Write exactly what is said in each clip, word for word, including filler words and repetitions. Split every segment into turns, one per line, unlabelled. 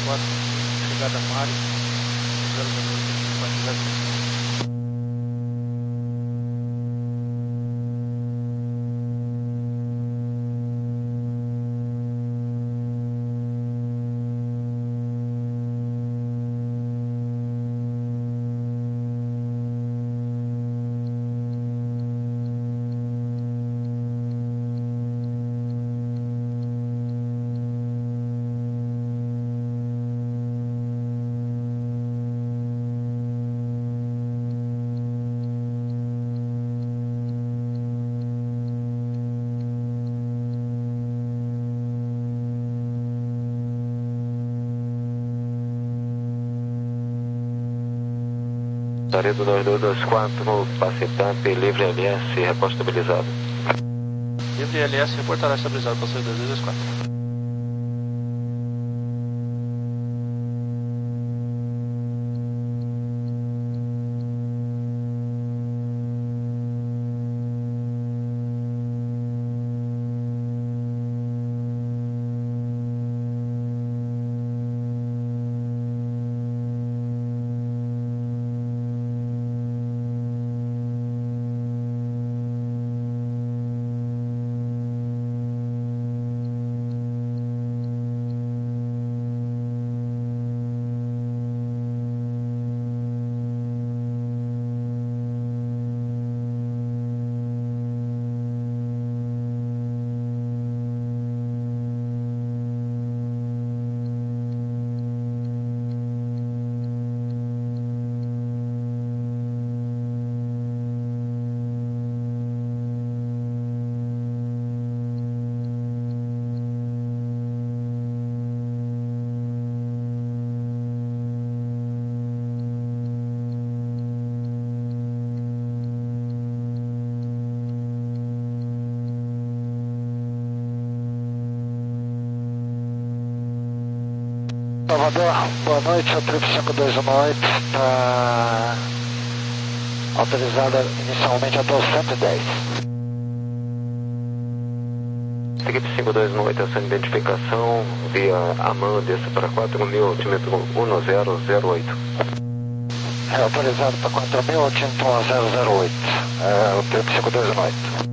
quatro, chegada Mário, zero zero oito, quatro zero zero.
Taredo dois dois dois quatro, passe TAP, livre L S, reporte estabilizado.
Livre L S, reportará estabilizado, passe dois dois dois quatro.
Salvador, boa noite, a trip cinco dois um oito está autorizada inicialmente até o cento e dez.
Equipe cinco dois um oito, essa identificação via AMAN, desça para quatro mil, altímetro um zero zero oito.
É autorizado para quatro mil, altímetro um zero zero oito, é o trip cinco dois um oito.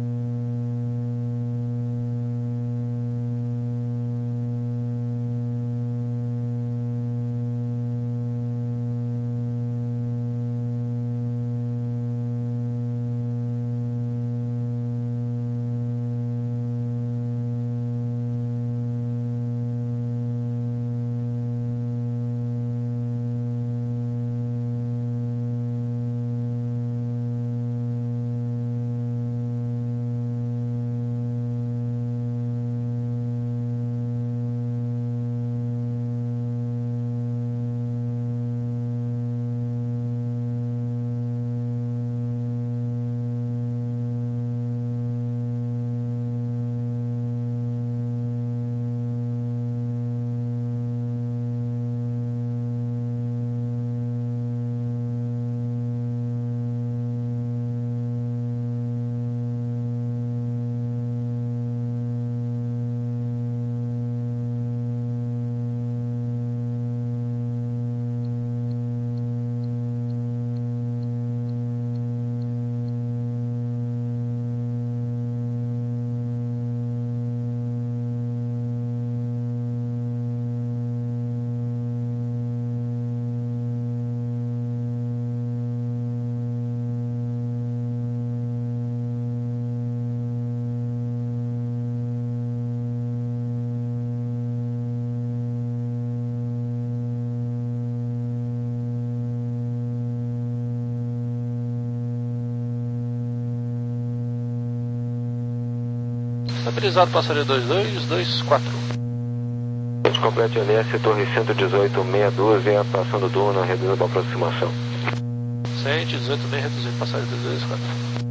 Estabilizado, passageiro dois dois dois quatro.
Complete L S, torre cento e dezoito, meia dúzia, passando Duna, reduzindo a aproximação.
cento e dezoito, meia reduzido, passageiro dois dois quatro.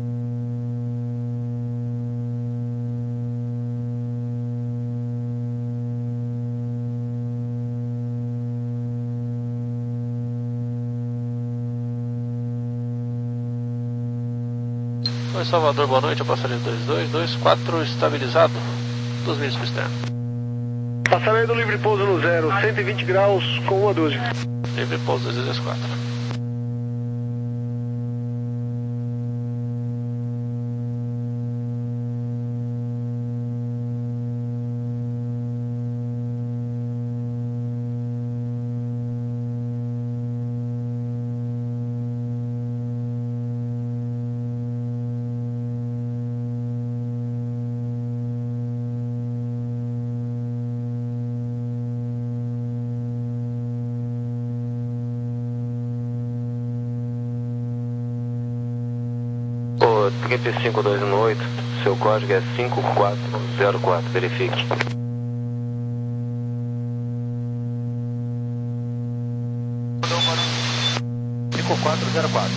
Oi, Salvador, boa noite, a passageiro dois dois dois quatro, estabilizado, dos milhas para externo.
Passaredo livre pouso no zero, cento e vinte graus com uma dúzia.
Livre pouso dois dois quatro.
Trip cinco dois um oito, seu código é cinco quatro zero quatro, verifique.
cinco quatro zero quatro.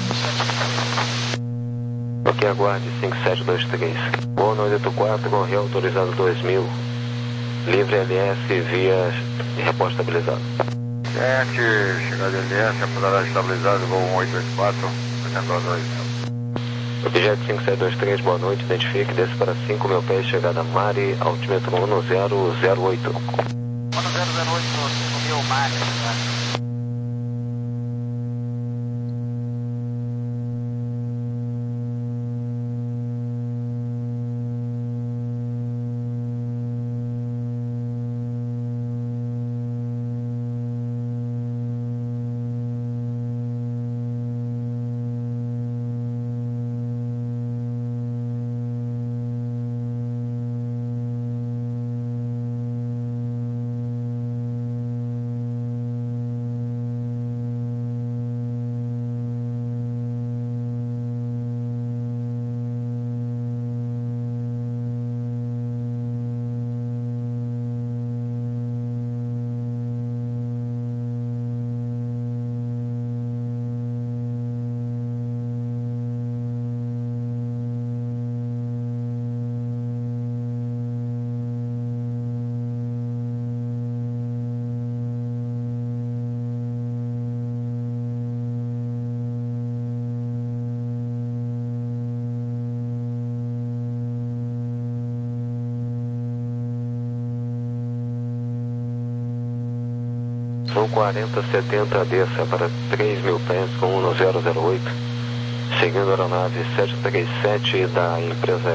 Ok, aguarde cinco sete dois três. Boa noite, oito quatro, reautorizado dois mil. Livre L S via reposta estabilizado.
Gente, chegada L S, apurada estabilizado, voo um oito oito quatro, oitenta dois.
Objeto cinco sete dois três, boa noite, identifique, desce para cinco mil pés, chegada Mari, altímetro um zero zero oito.
um zero zero oito, cinco mil, Mari,
São quarenta setenta, desça para três mil pés com um zero zero oito, seguindo a aeronave sete três sete da empresa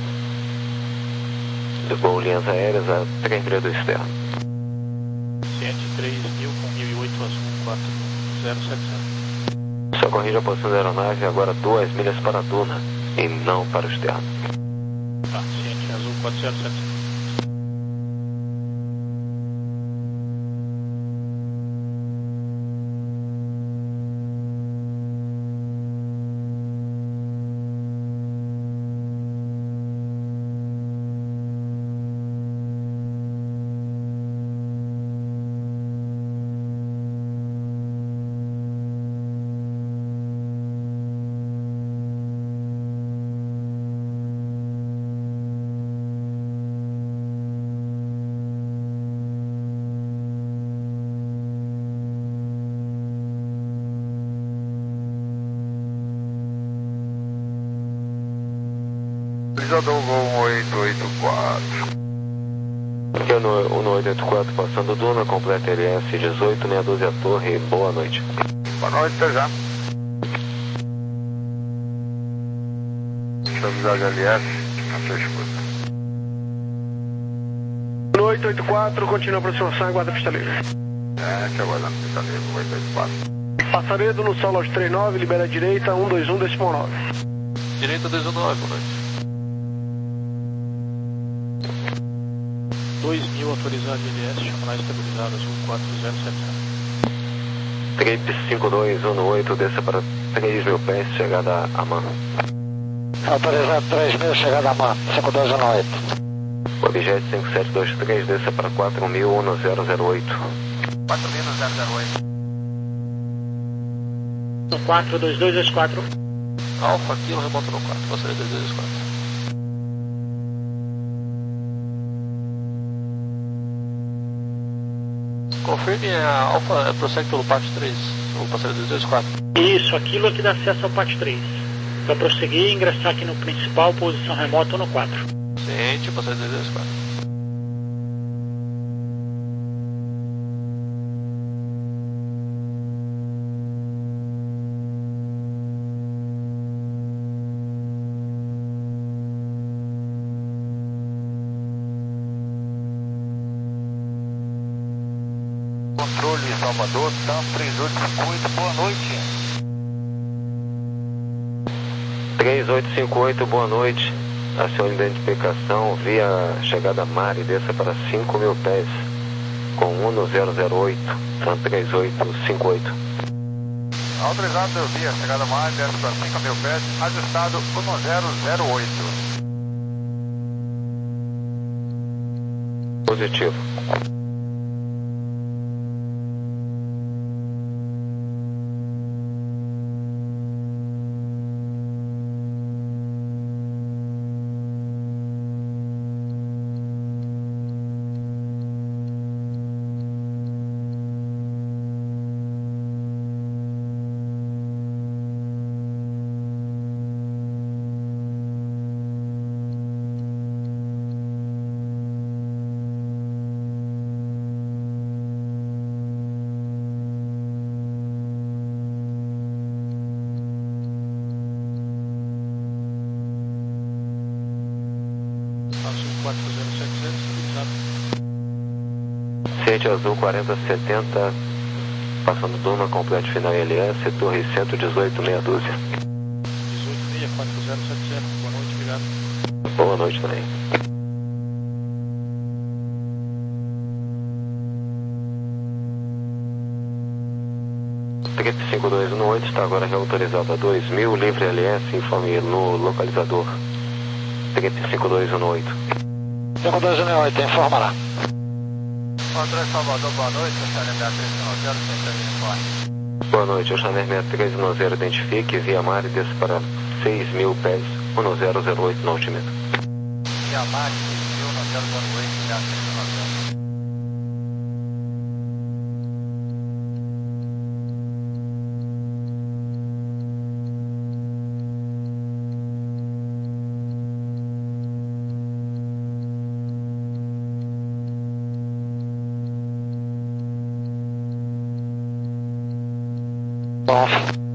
de Gol Linhas Aéreas a três milhas do externo.
sete três mil com mil e oito azul quatro zero sete zero.
Só corrija a posição da aeronave agora duas milhas para a duna e não para o externo.
Tá, ciente, azul quatro zero sete zero.
Utilizador voo um oito oito quatro.
Aqui é no um oito oito quatro, passando duna, completa L S dezoito, meia dúzia torre, boa noite.
Boa noite, até já. Estabilidade L S, na sua escuta.
oito oito quatro, continua a aproximação, aguarda a pista livre.
É, te aguardando pista livre, oito oito quatro.
Passaredo no solo aos trinta e nove, libera a direita, um dois um, decimal nove.
Direita dois um nove, boa noite. dois mil autorizado L S, chamar estabilizado, azul quatro zero sete zero.
Trip cinco dois um oito, desça para três mil pés, chegada a Man.
Autorizado três mil, chegada a Man, cinco dois um oito.
Objeto cinco sete dois três, desça para quatro mil, um zero zero oito.
quatro mil, zero zero oito.
quatro dois dois dois quatro.
Alfa aqui, eu remoto no quatro, passaria dois dois quatro. Confirme a Alfa, prossegue pelo P A T três, ou passaria dois dois quatro.
Isso, aquilo é que dá acesso ao P A T três. Para prosseguir e ingressar aqui no principal, posição remota no quatro.
Ciente, passaria dois dois quatro.
controle Salvador, TAM três oito cinco oito, boa noite.
três oito cinco oito, boa noite. Acione identificação via chegada mar e desça para cinco mil pés com um no zero zero oito, TAM três oito cinco oito.
Autorizado via chegada mar e desça para cinco mil pés, ajustado um zero zero oito.
Positivo. Ciente Azul quarenta setenta, passando Duna, complete final L S, Torre cento e dezoito, meia dúzia.
dezoito seis quatro zero sete zero, boa noite, obrigado.
Boa noite também. Trip cinco dois um oito está agora reautorizado a dois mil, livre L S, informe no localizador. Trip cinco dois um oito.
cinco dois um oito, informa lá.
Controle Salvador, boa noite, Oceaner sessenta e três um zero, centro de informe. Boa noite, Oceaner sessenta e três um zero, identifique, via mar e desça para seis mil pés, um zero zero oito no altímetro.
Via mar, seis mil, um zero zero oito, já seis mil. Off.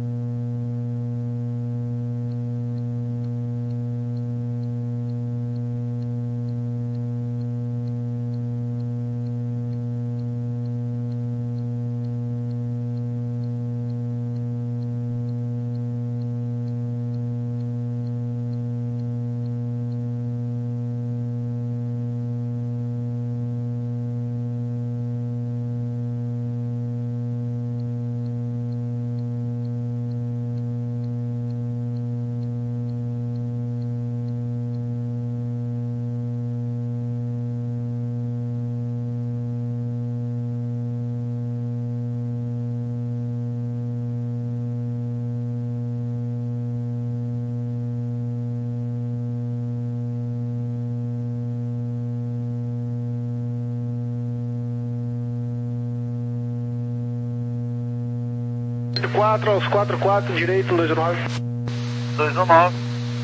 quatro aos quatro quatro, direito, dois um nove.
dois um nove.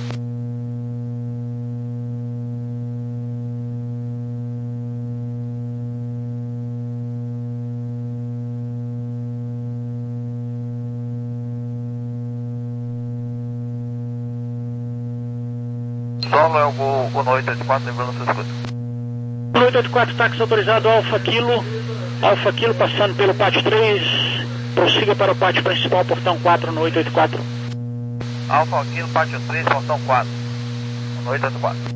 Solo é o Gol oito oito quatro, lembrando sua escuta.
oito oito quatro, táxi autorizado, Alfa Kilo. Alfa Kilo passando pelo pátio três. Prossiga para o pátio principal, portão quatro no oito oito quatro.
Alfa Kilo, pátio três, portão quatro. No oito oito quatro.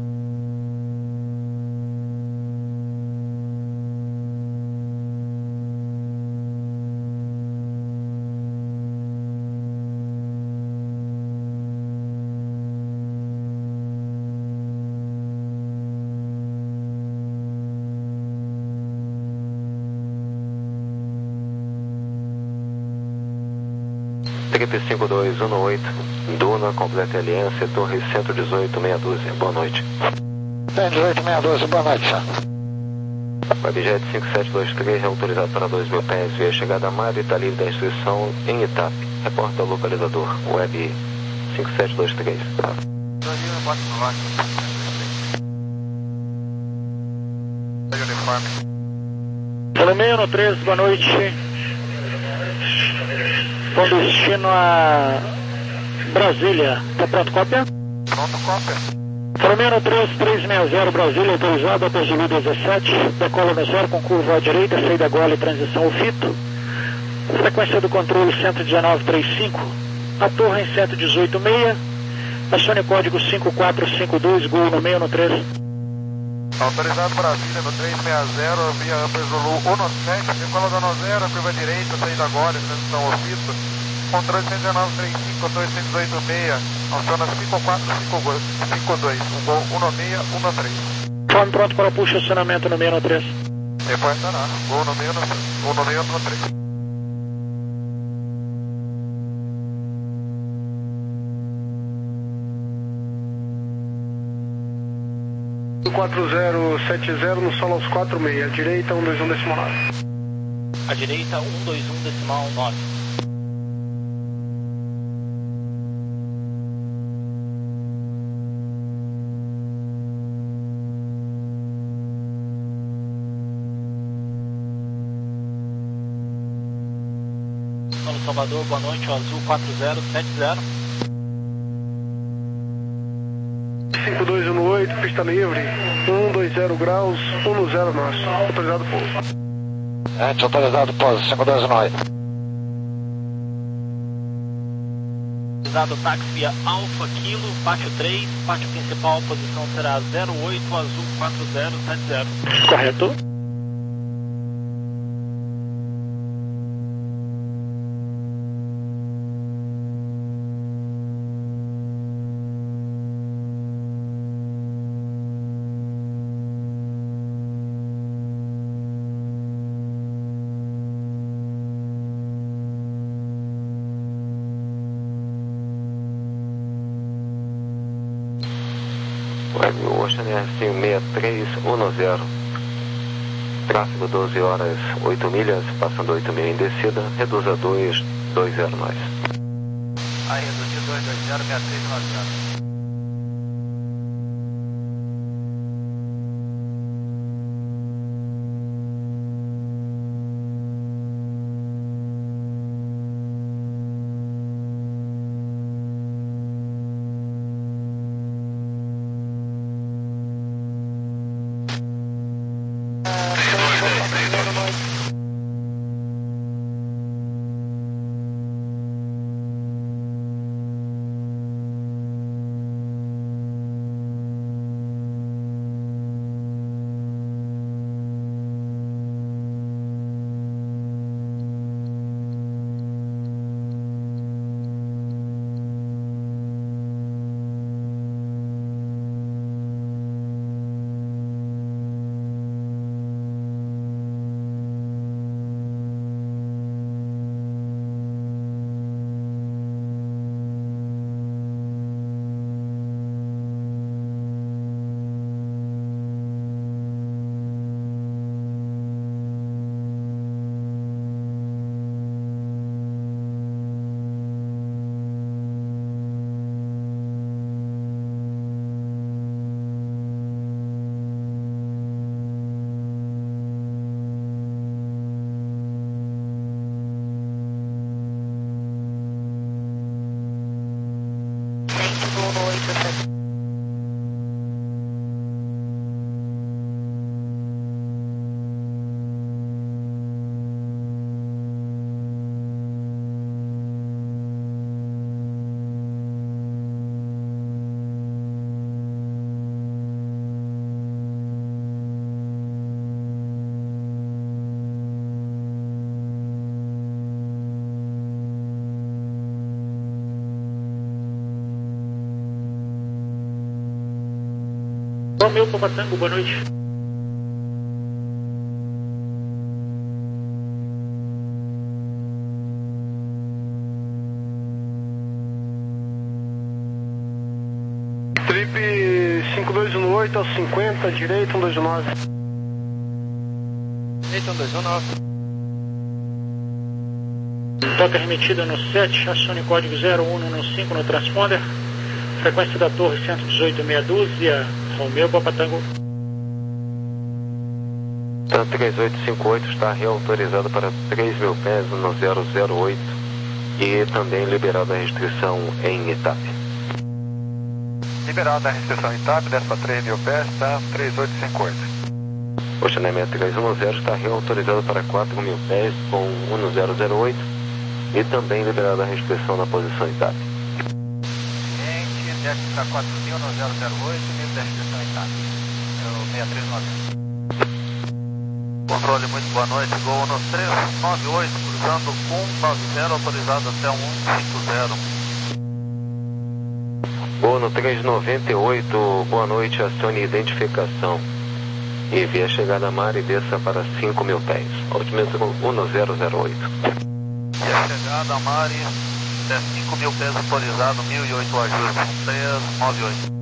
Trip cinco dois um oito, Duna, completa L S, Torre cento e dezoito, meia dúzia. Boa noite.
cento e dezoito, meia dúzia, boa noite, senhor.
Webjet cinco sete dois três, autorizado para dois mil pés, via chegada a mar e está livre da instrução em Itap. Reporta o localizador, Web cinco sete dois três.
Ptolomeu no três, boa noite. Com destino a Brasília. Está pronto, cópia?
Pronto, cópia.
Flamengo três três seis zero Brasília, autorizado, a Zulu dezessete, decola no zero com curva à direita, saída gole e transição ao fito. Frequência do controle cento e dezenove vírgula trinta e cinco, a torre em cento e dezoito vírgula seis, acione código cinco quatro cinco dois, gol no meio no três.
Autorizado Brasília no três seis zero, via Upper Zulu um no sete, decola no zero, curva à direita, saída gole, transição ao fito. Controle cento e dezenove vírgula trinta e cinco, torre cento e dezoito vírgula seis, aciona cinco quatro cinco dois, gol um no seis, um no três.
Forme pronto para puxo, acionamento no meio no três.
Depois tá nada, gol no meio no um no meio no três.
quatro zero sete zero no solo aos quatro seis, direita um dois um decimal nove.
A direita um dois um decimal nove. São Salvador, boa noite, o azul quatro zero sete zero.
cinco dois um oito, pista livre, um dois zero graus, um no zero nosso, autorizado pouso.
Gente, autorizado pouso, cinco dois um oito.
Autorizado táxi via Alfa Kilo, pátio três, pátio principal, posição será zero oito, azul quatro zero sete zero.
Correto.
Web Ocean R cinco seis três um zero. Tráfego doze horas, oito milhas, passando oito mil em descida, reduz a dois dois zero nós.
Aí, reduzido dois dois zero, sessenta e três nove zero.
Romeu Papatango, boa noite.
Trip cinco dois um oito aos cinquenta, direita um dois um nove.
Direita um dois um nove.
Toca remetida no sete, acione código zero um no cinco no transponder. Frequência da torre cento e dezoito, meia dúzia, Romeu Papatango.
Tanto três oito cinco oito está reautorizado para três mil pés no zero zero oito e também liberada a restrição em Itape.
Liberado a restrição em T A P, desce para três mil pés, tá? três oito cinco oito.
Ocean Air seis três um zero está reautorizado para quatro mil pés com um zero zero oito e também liberada a restrição na posição em T A P.
Cliente, desce para quatro mil no zero zero oito, livre da restrição em T A P. É o seis três nove. Controle, muito boa noite. Gol no três nove oito, cruzando um nove zero, autorizado até um cinco zero.
Gol no três noventa e oito, boa noite, acione identificação. E via chegada a mar e desça para cinco mil pés. Altimetro um zero zero oito.
Via chegada a mar e desce cinco mil pés, autorizado, mil e oito ajuste, um três nove oito.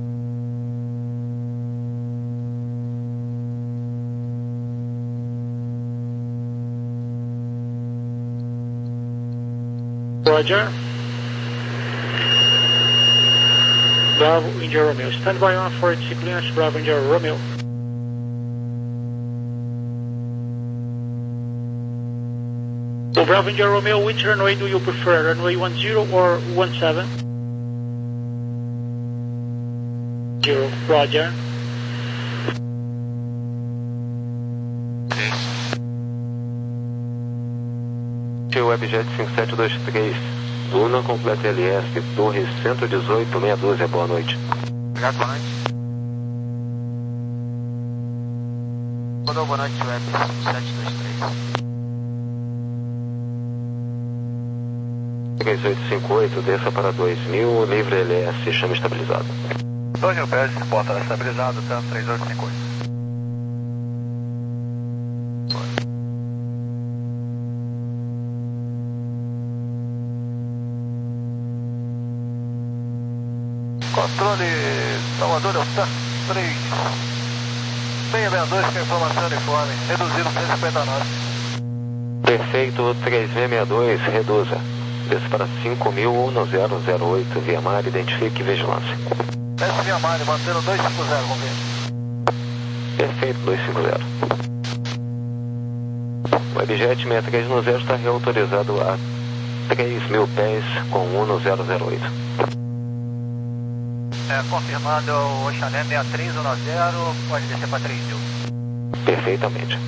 Roger. Bravo, India Romeo. Stand by one for eighty clearance, Bravo, India Romeo. So Bravo, India Romeo, which runway do you prefer, runway one zero or one seven? Zero, Roger.
Webjet cinco sete dois três, Luna completa L S, Torre cento e dezoito, meia dúzia, boa noite.
Obrigado, boa noite. Mandou boa noite, Web cinco sete dois três.
três oito cinco oito, desça para dois mil, livre L S, chama estabilizado.
dois mil pés, porta estabilizado, tá? três oito cinco oito. Controle Salvador Delta três seis seis dois com informação uniforme, reduzido cento e cinquenta e nove.
Perfeito, três seis seis dois, reduza. Desça para cinco mil, um zero zero oito, via mar, identifique vigilância.
Desce via mar, mantendo dois cinco zero, vamos ver.
Perfeito, dois cinco zero. O Webjet seis três um zero está reautorizado a três mil pés com um zero zero oito.
É, confirmando o Ocean Air seis três um zero, pode descer para três mil.
Perfeitamente.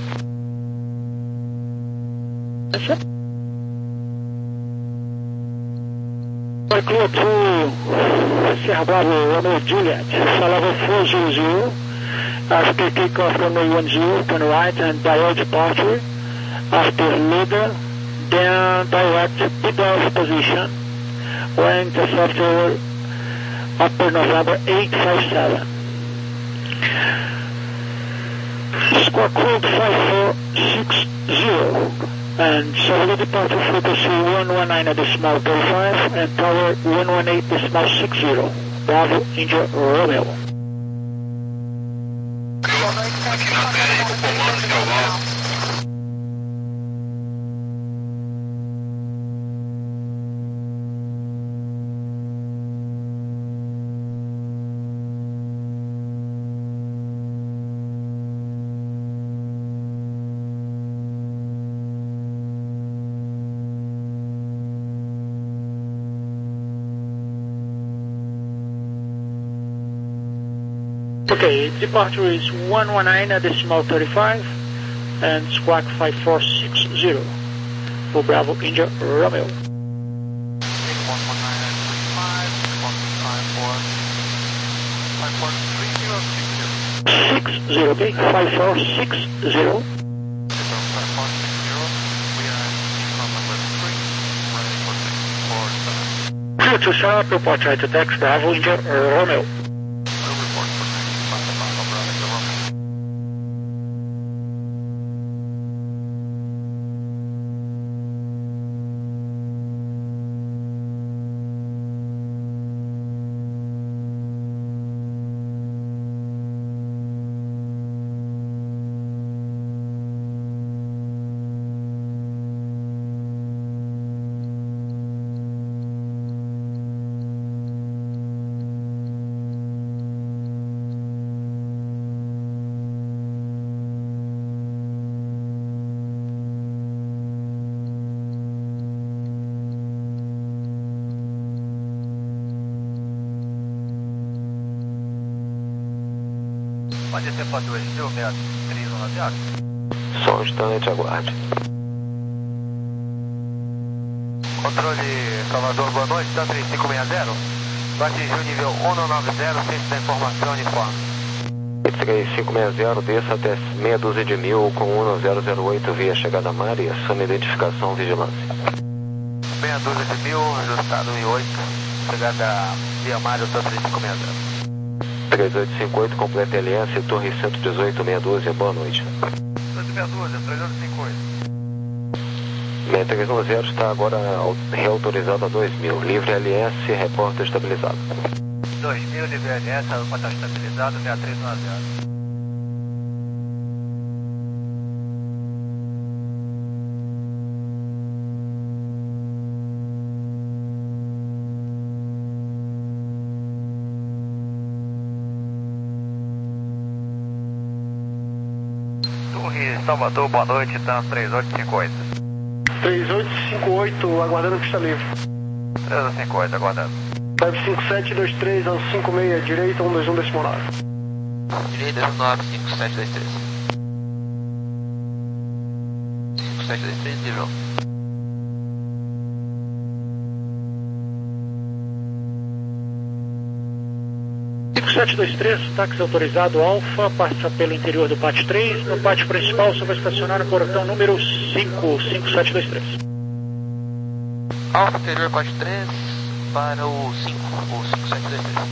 Vai clear to Sierra Bravo, Romeo Juliet, Salavo four zero zero, after takeoff runway one zero, turn right and direct departure, after leader, then direct P D F position, when interceptor upper November eight five seven. Squawk code five four six zero and Chevrolet departure frequency one one nine decimal thirty-five and tower one one eight decimal six zero. Bravo, India Romeo. Okay, departure is one one nine decimal thirty-five and squawk five four six zero for Bravo, India Romeo. Six zero, okay, five four six zero. Clear to sharp, report right to text, Bravo, India Romeo.
Pode descer para dois mil, seis três um zero.
Só um instante, aguarde.
Controle Salvador, boa noite, tá três cinco seis zero. Vai atingir o nível um nove zero, centro da informação uniforme.
três cinco seis zero, desça até meia dúzia de mil com um zero zero oito via chegada Mar e assume identificação vigilância.
Meia dúzia de mil, ajustado em oito, chegada via Mar, tá três cinco seis zero.
três oito cinco oito, completa L S, Torre cento e dezoito, meia dúzia, boa noite.
Meia dúzia, três oito cinco oito.
seis três um zero está agora reautorizado a dois mil, livre L S, repórter estabilizado.
dois mil, livre L S, aeroporto estabilizado, seis três um zero. Torre Salvador, boa noite, tá três oito cinco oito.
três oito cinco oito, aguardando pista livre.
três oito cinco oito, aguardando.
nove cinco sete dois três ao cinco seis, direita, um dois um décimo nove.
Direita, nove cinco sete dois três. cinco sete dois três, nível.
cinco sete dois três, táxi autorizado Alfa, passa pelo interior do pátio três, no pátio principal você vai estacionar no portão número cinco, cinco sete dois três.
Alfa, interior pátio três, para o cinco, o cinco sete dois três.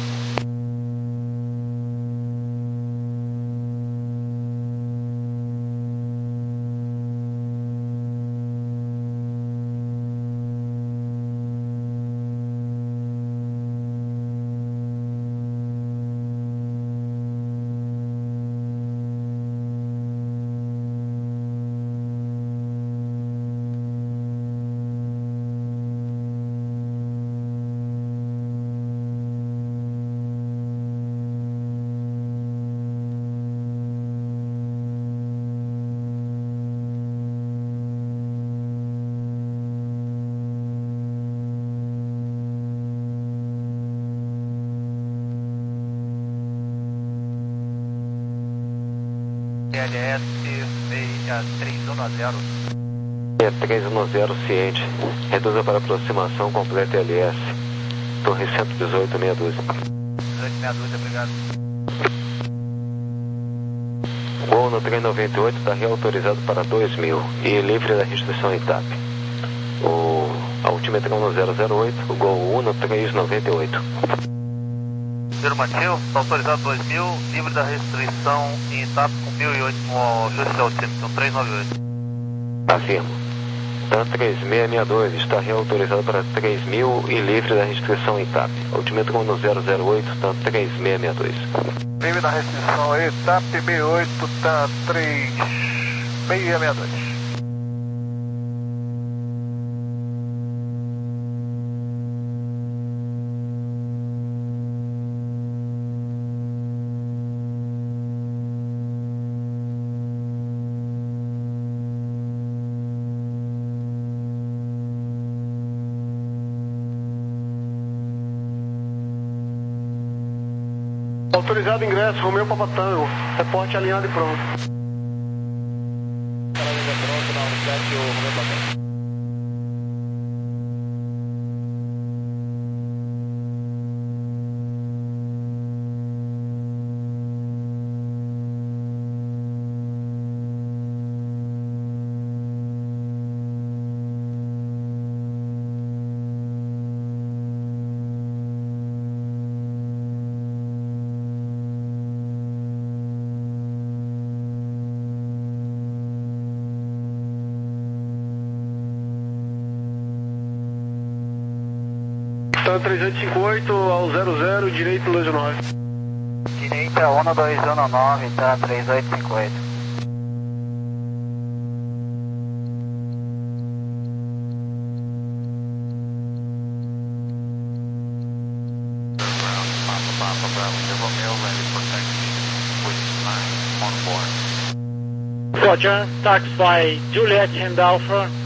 L S seis três um zero.
seis três um zero, ciente. Reduza para aproximação, completa L S. Torre cento e dezoito, meia dúzia.
dezoito, meia dúzia, obrigado.
Gol no trem noventa e oito está reautorizado para dois mil e livre da restrição I T A P. O altimetrão no zero zero oito, o Gol um no três noventa e oito.
Afirmativo, está autorizado dois mil, livre da restrição em I T A P com mil e oito no ajuste altímetro, três nove oito.
Afirmo. TAM três seis seis dois está reautorizado para três mil e livre da restrição I T A P. Altimetrão no zero zero oito, TAM três seis seis dois.
Livre da restrição I T A P sessenta e oito, TAM três seis seis dois.
Autorizado ingresso, Romeu Papatango. Reporte alinhado e pronto.
Pronto, na unidade, o Romeu Papatango.
TAM três oito cinco oito ao zero zero, direito dois nove.
Direita um dois um nove, TAM três oito cinco oito.
Roger, taxi by Juliet and Alpha.